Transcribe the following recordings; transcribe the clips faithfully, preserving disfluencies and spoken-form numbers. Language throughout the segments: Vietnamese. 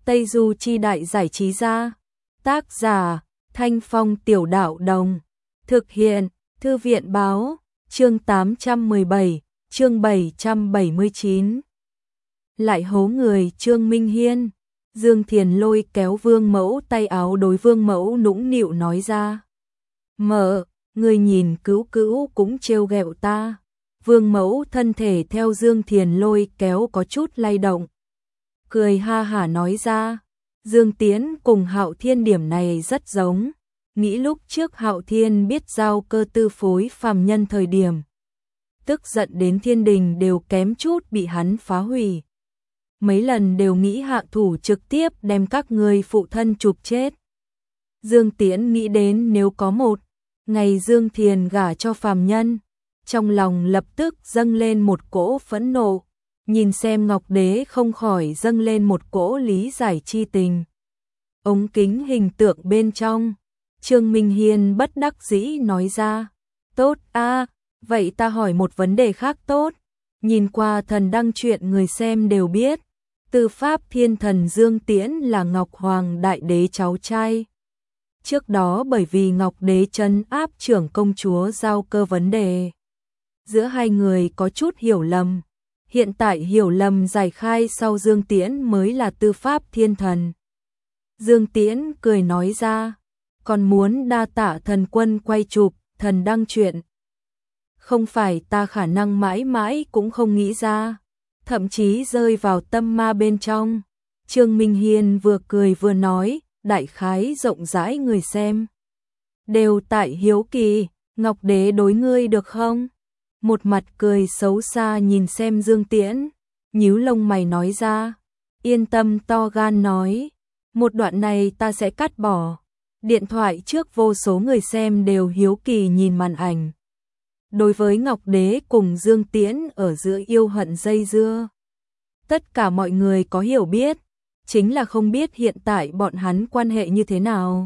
Tây Du Chi Đại Giải Trí Gia. Tác giả Thanh Phong Tiểu Đạo Đồng. Thực hiện Thư viện Báo. Chương tám trăm mười bảy, chương bảy trăm bảy mươi chín. Lại hố người Trương Minh Hiên. Dương Thiền lôi kéo Vương Mẫu tay áo đối Vương Mẫu nũng nịu nói ra. Mợ, người nhìn Cữu Cữu cũng trêu ghẹo ta. Vương Mẫu thân thể theo Dương Thiền lôi kéo có chút lay động. Cười ha hả nói ra. Dương Tiễn cùng Hạo Thiên điểm này rất giống. Nghĩ lúc trước Hạo Thiên biết giao cơ tư phối phàm nhân thời điểm. Tức giận đến thiên đình đều kém chút bị hắn phá hủy. Mấy lần đều nghĩ hạ thủ trực tiếp đem các người phụ thân chụp chết. Dương Tiễn nghĩ đến nếu có một ngày Dương Thiền gả cho phàm nhân, trong lòng lập tức dâng lên một cỗ phẫn nộ, nhìn xem Ngọc Đế không khỏi dâng lên một cỗ lý giải chi tình. Ống kính hình tượng bên trong, Trương Minh Hiên bất đắc dĩ nói ra, tốt a, vậy ta hỏi một vấn đề khác tốt. Nhìn qua thần đăng truyện người xem đều biết, Tư Pháp Thiên Thần Dương Tiễn là Ngọc Hoàng Đại Đế cháu trai. Trước đó bởi vì Ngọc Đế trấn áp trưởng công chúa giao cơ vấn đề, giữa hai người có chút hiểu lầm. Hiện tại hiểu lầm giải khai sau Dương Tiễn mới là Tư Pháp Thiên Thần. Dương Tiễn cười nói ra, còn muốn đa tạ thần quân quay chụp thần đăng truyện. Không phải ta khả năng mãi mãi cũng không nghĩ ra, thậm chí rơi vào tâm ma bên trong. Trương Minh Hiên vừa cười vừa nói, đại khái rộng rãi người xem đều tại hiếu kỳ, Ngọc Đế đối ngươi được không? Một mặt cười xấu xa nhìn xem Dương Tiễn, nhíu lông mày nói ra, yên tâm to gan nói, một đoạn này ta sẽ cắt bỏ. Điện thoại trước vô số người xem đều hiếu kỳ nhìn màn ảnh. Đối với Ngọc Đế cùng Dương Tiễn ở giữa yêu hận dây dưa, tất cả mọi người có hiểu biết, chính là không biết hiện tại bọn hắn quan hệ như thế nào.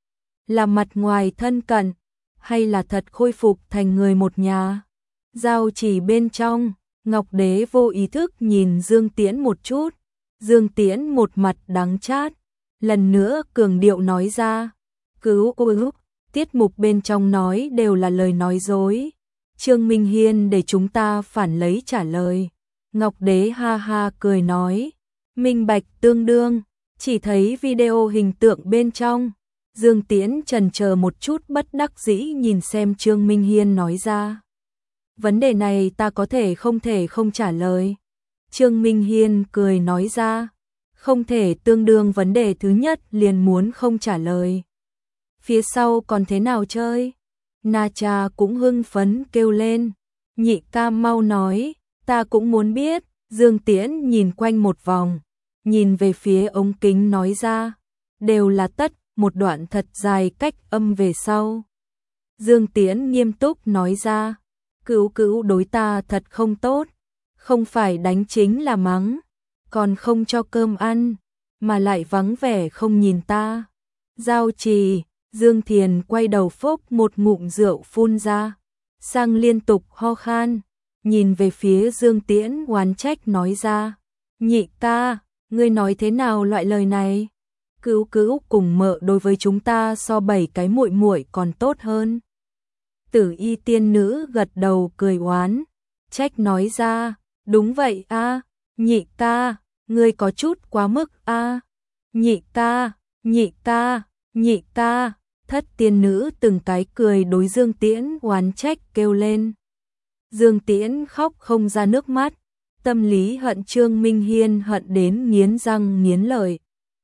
Là mặt ngoài thân cận, hay là thật khôi phục thành người một nhà. Giao chỉ bên trong, Ngọc Đế vô ý thức nhìn Dương Tiễn một chút. Dương Tiễn một mặt đắng chát, lần nữa cường điệu nói ra, cứu cứu, tiết mục bên trong nói đều là lời nói dối. Trương Minh Hiên để chúng ta phản lấy trả lời. Ngọc Đế ha ha cười nói, minh bạch tương đương, chỉ thấy video hình tượng bên trong. Dương Tiễn chần chờ một chút bất đắc dĩ nhìn xem Trương Minh Hiên nói ra. Vấn đề này ta có thể không thể không trả lời. Trương Minh Hiên cười nói ra, không thể tương đương vấn đề thứ nhất liền muốn không trả lời. Phía sau còn thế nào chơi? Na Cha cũng hưng phấn kêu lên, nhị ca mau nói, ta cũng muốn biết. Dương Tiễn nhìn quanh một vòng, nhìn về phía ống kính nói ra, đều là tất, một đoạn thật dài cách âm về sau. Dương Tiễn nghiêm túc nói ra, Cữu Cữu đối ta thật không tốt, không phải đánh chính là mắng, còn không cho cơm ăn, mà lại vắng vẻ không nhìn ta. Giao trì, Dương Thiền quay đầu phốc một ngụm rượu phun ra, sang liên tục ho khan, nhìn về phía Dương Tiễn oán trách nói ra, nhị ca, ngươi nói thế nào loại lời này? Cữu Cữu cùng mợ đối với chúng ta so bảy cái muội muội còn tốt hơn. Tử Y tiên nữ gật đầu cười oán, trách nói ra, đúng vậy a, nhị ca, ngươi có chút quá mức a. Nhị ca, nhị ca, nhị ca, thất tiên nữ từng cái cười đối Dương Tiễn oán trách kêu lên. Dương Tiễn khóc không ra nước mắt, tâm lý hận Trương Minh Hiên hận đến nghiến răng nghiến lợi.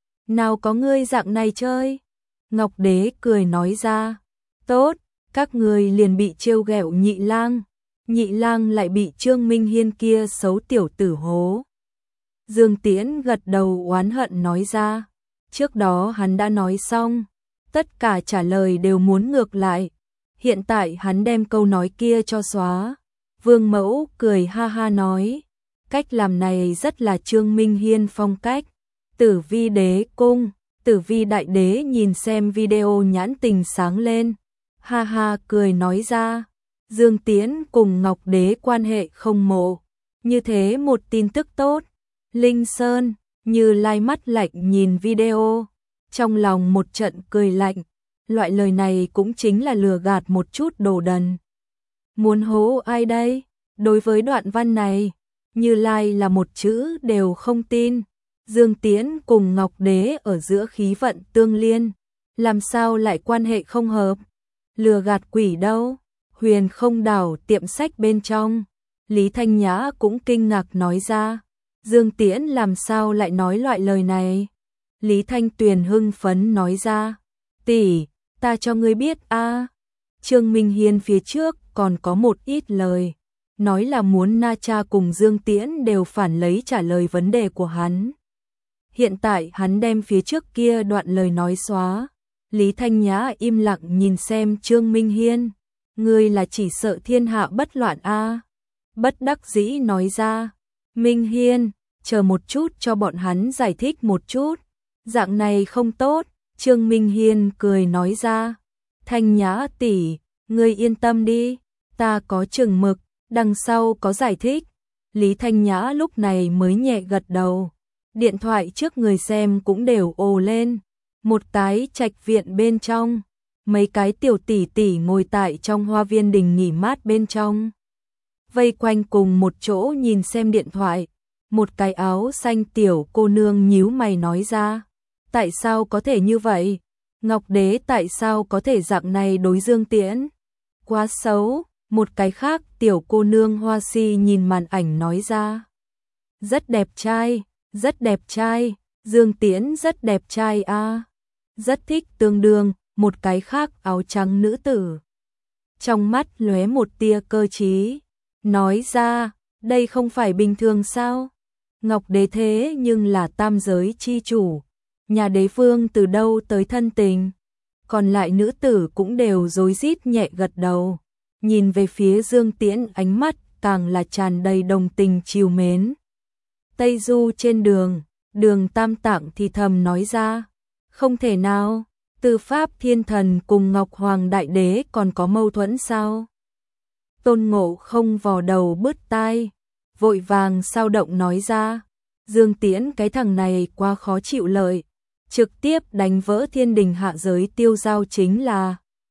Nào có ngươi dạng này chơi? Ngọc Đế cười nói ra, tốt, các người liền bị trêu ghẹo nhị lang, nhị lang lại bị Trương Minh Hiên kia xấu tiểu tử hố. Dương Tiễn gật đầu oán hận nói ra, trước đó hắn đã nói xong, tất cả trả lời đều muốn ngược lại, hiện tại hắn đem câu nói kia cho xóa. Vương Mẫu cười ha ha nói, cách làm này rất là Trương Minh Hiên phong cách. Tử Vi Đế Cung, Tử Vi Đại Đế nhìn xem video nhãn tình sáng lên, ha ha cười nói ra, Dương Tiễn cùng Ngọc Đế quan hệ không mộ, như thế một tin tức tốt. Linh Sơn, Như Lai mắt lạnh nhìn video, trong lòng một trận cười lạnh, loại lời này cũng chính là lừa gạt một chút đồ đần. Muốn hố ai đây? Đối với đoạn văn này, Như Lai là một chữ đều không tin. Dương Tiễn cùng Ngọc Đế ở giữa khí vận tương liên, làm sao lại quan hệ không hợp? Lừa gạt quỷ đâu? Huyền Không Đảo tiệm sách bên trong, Lý Thanh Nhã cũng kinh ngạc nói ra, Dương Tiễn làm sao lại nói loại lời này? Lý Thanh Tuyền hưng phấn nói ra, tỷ, ta cho ngươi biết a. Trương Minh Hiên phía trước còn có một ít lời, nói là muốn Na Cha cùng Dương Tiễn đều phản lấy trả lời vấn đề của hắn. Hiện tại hắn đem phía trước kia đoạn lời nói xóa. Lý Thanh Nhã im lặng nhìn xem Trương Minh Hiên, ngươi là chỉ sợ thiên hạ bất loạn a. Bất đắc dĩ nói ra, Minh Hiên, chờ một chút cho bọn hắn giải thích một chút, dạng này không tốt. Trương Minh Hiên cười nói ra, Thanh Nhã tỷ, ngươi yên tâm đi, ta có chừng mực, đằng sau có giải thích. Lý Thanh Nhã lúc này mới nhẹ gật đầu, điện thoại trước người xem cũng đều ồ lên. Một cái trạch viện bên trong, mấy cái tiểu tỷ tỷ ngồi tại trong hoa viên đình nghỉ mát bên trong, vây quanh cùng một chỗ nhìn xem điện thoại. Một cái áo xanh tiểu cô nương nhíu mày nói ra, tại sao có thể như vậy? Ngọc Đế tại sao có thể dạng này đối Dương Tiễn? Quá xấu. Một cái khác tiểu cô nương hoa si nhìn màn ảnh nói ra, rất đẹp trai, rất đẹp trai, Dương Tiễn rất đẹp trai a. Rất thích tương đương. Một cái khác áo trắng nữ tử, trong mắt lóe một tia cơ trí, nói ra, đây không phải bình thường sao? Ngọc Đế thế nhưng là tam giới chi chủ, nhà đế vương từ đâu tới thân tình? Còn lại nữ tử cũng đều rối rít nhẹ gật đầu, nhìn về phía Dương Tiễn ánh mắt càng là tràn đầy đồng tình trìu mến. Tây Du trên đường, Đường Tam Tạng thì thầm nói ra, không thể nào, Tư Pháp Thiên Thần cùng Ngọc Hoàng Đại Đế còn có mâu thuẫn sao? Tôn Ngộ Không vò đầu bứt tai, vội vàng sao động nói ra, Dương Tiễn cái thằng này quá khó chịu lợi, trực tiếp đánh vỡ thiên đình hạ giới tiêu giao chính là.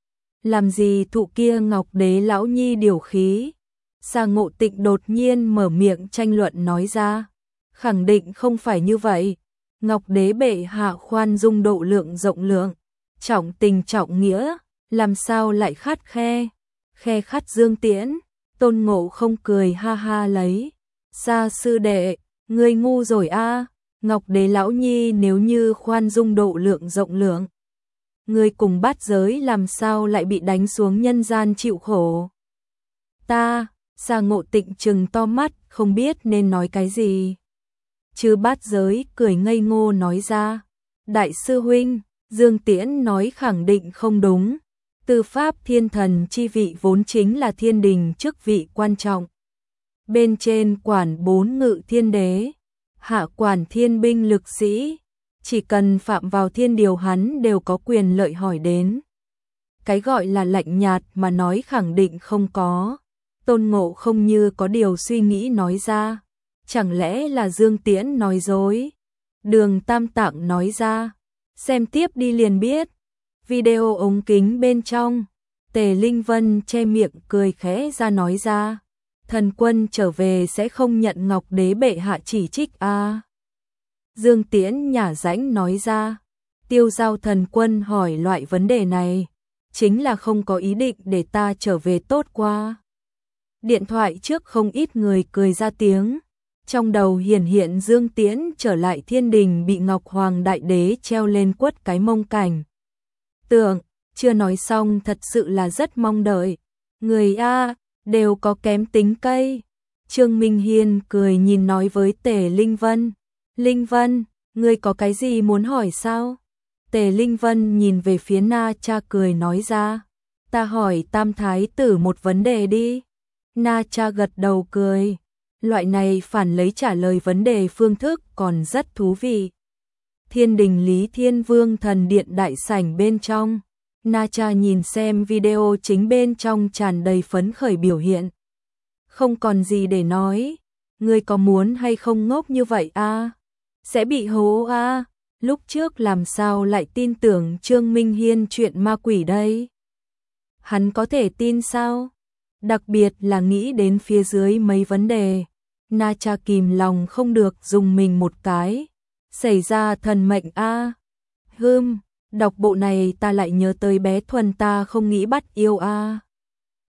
Làm gì thụ kia Ngọc Đế lão nhi điều khí? Sa Ngộ Tịnh đột nhiên mở miệng tranh luận nói ra, khẳng định không phải như vậy. Ngọc Đế bệ hạ khoan dung độ lượng rộng lượng, trọng tình trọng nghĩa, làm sao lại khắt khe, khe khắt Dương Tiễn? Tôn Ngộ Không cười ha ha lấy, Sa sư đệ, ngươi ngu rồi a. Ngọc Đế lão nhi nếu như khoan dung độ lượng rộng lượng, ngươi cùng bát giới làm sao lại bị đánh xuống nhân gian chịu khổ? Ta, Sa Ngộ Tịnh trừng to mắt, không biết nên nói cái gì. Chứ bát giới cười ngây ngô nói ra, đại sư huynh, Dương Tiễn nói khẳng định không đúng. Tư Pháp Thiên Thần chi vị vốn chính là thiên đình chức vị quan trọng. Bên trên quản bốn ngự thiên đế, hạ quản thiên binh lực sĩ, chỉ cần phạm vào thiên điều hắn đều có quyền lợi hỏi đến. Cái gọi là lạnh nhạt mà nói khẳng định không có. Tôn Ngộ Không như có điều suy nghĩ nói ra, chẳng lẽ là Dương Tiễn nói dối? Đường Tam Tạng nói ra, xem tiếp đi liền biết. Video ống kính bên trong, Tề Linh Vân che miệng cười khẽ ra nói ra, thần quân trở về sẽ không nhận Ngọc Đế bệ hạ chỉ trích a. À. Dương Tiễn nhả rãnh nói ra, Tiêu Giao thần quân hỏi loại vấn đề này, chính là không có ý định để ta trở về tốt qua. Điện thoại trước không ít người cười ra tiếng, trong đầu hiển hiện Dương Tiễn trở lại thiên đình bị Ngọc Hoàng Đại Đế treo lên quất cái mông cảnh. Tưởng, chưa nói xong thật sự là rất mong đợi. Người A, đều có kém tính cây. Trương Minh Hiên cười nhìn nói với Tề Linh Vân. Linh Vân, ngươi có cái gì muốn hỏi sao? Tề Linh Vân nhìn về phía Na Cha cười nói ra. Ta hỏi Tam Thái tử một vấn đề đi. Na Cha gật đầu cười. Loại này phản lấy trả lời vấn đề phương thức còn rất thú vị. Thiên đình Lý Thiên Vương thần điện đại sảnh bên trong. Na Cha nhìn xem video chính bên trong tràn đầy phấn khởi biểu hiện. Không còn gì để nói. Ngươi có muốn hay không ngốc như vậy a? sẽ bị hố a. Lúc trước làm sao lại tin tưởng Trương Minh Hiên chuyện ma quỷ đây? Hắn có thể tin sao? Đặc biệt là nghĩ đến phía dưới mấy vấn đề. Na Cha kìm lòng không được dùng mình một cái. Xảy ra thần mệnh a. Hừm, đọc bộ này ta lại nhớ tới bé Thuần ta không nghĩ bắt yêu a.